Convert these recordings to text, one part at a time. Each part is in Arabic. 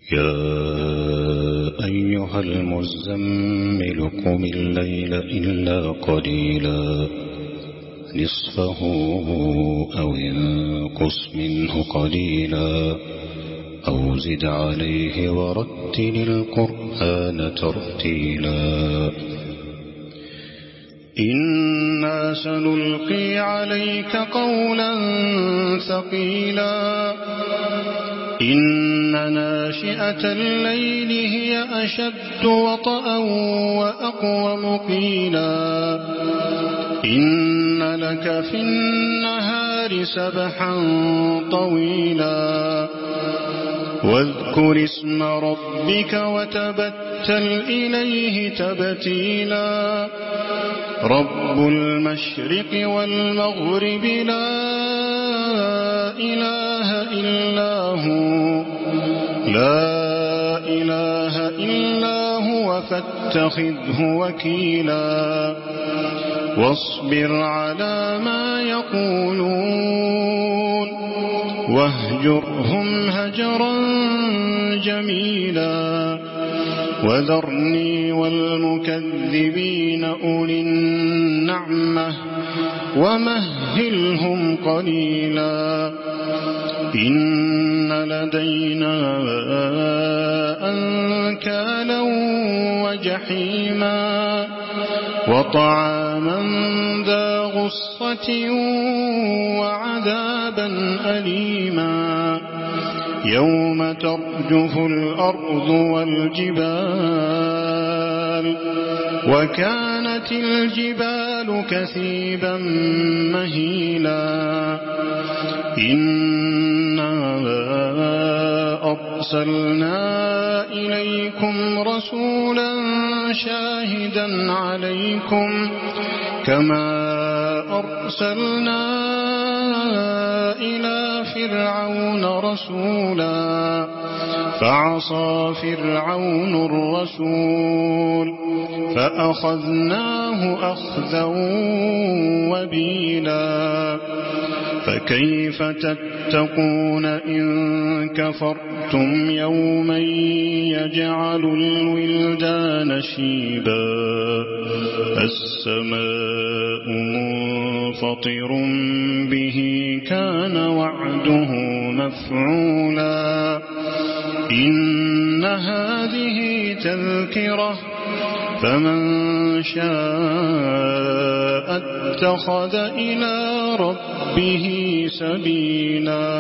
يا أيها المزمل قم الليل إلا قليلا نصفه أو انقص منه قليلا أو زد عليه ورتل القرآن ترتيلا إنا سنلقي عليك قولا ثقيلا إن ناشئة الليل هي أشد وطئا وأقوم قيلا إن لك في النهار سبحا طويلا واذكر اسم ربك وتبتل إليه تبتيلا رب المشرق والمغرب لا إله إلا هو فاتخذه وكيلا واصبر على ما يقولون واهجرهم هجرا جميلا وذرني والمكذبين أولي النعمة ومهلهم قليلا إن لدينا أنكالا وجحيما وطعاما ذا غصة وعذابا أليما يوم ترجف الأرض والجبال وكانت الجبال كثيبا مهيلا إنا أرسلنا إليكم رسولا شاهدا عليكم كما أرسلنا إلى فرعون رسولا فعصى فرعون الرسول فأخذناه أخذا وبيلا فكيف تتقون إن كفرتم يوما يجعل الولدان شيبا السماء منفطر به كان وعده مفعولا إن هذه تذكرة فمن شاء اتخذ إلى ربه سبيلا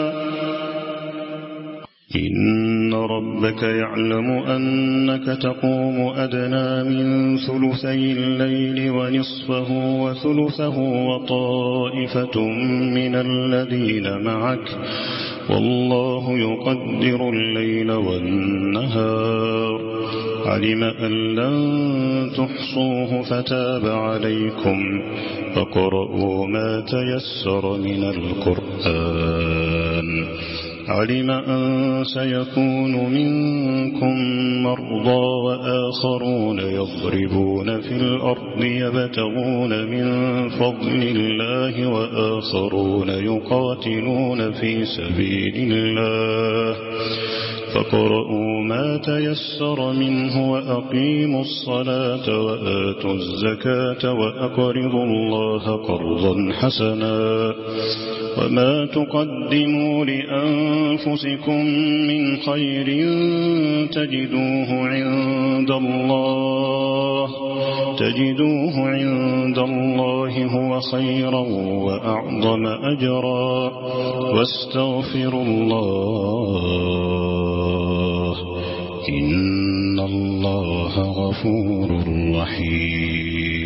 إن ربك يعلم أنك تقوم أدنى من ثلثي الليل ونصفه وثلثه وطائفة من الذين معك والله يقدر الليل والنهار علم أن لن تحصوه فتاب عليكم فاقرؤوا ما تيسر من القرآن علم أن سيكون منكم مرضى وآخرون يضربون في الأرض يبتغون من فضل الله وآخرون يقاتلون في سبيل الله فاقرؤوا ما تيسر منه وأقيموا الصلاة وآتوا الزكاة وأقرضوا الله قرضا حسنا وما تقدموا لأنفسكم من خير تجدوه عند الله هو خيرا وأعظم أجرا واستغفروا الله إن الله غفور رحيم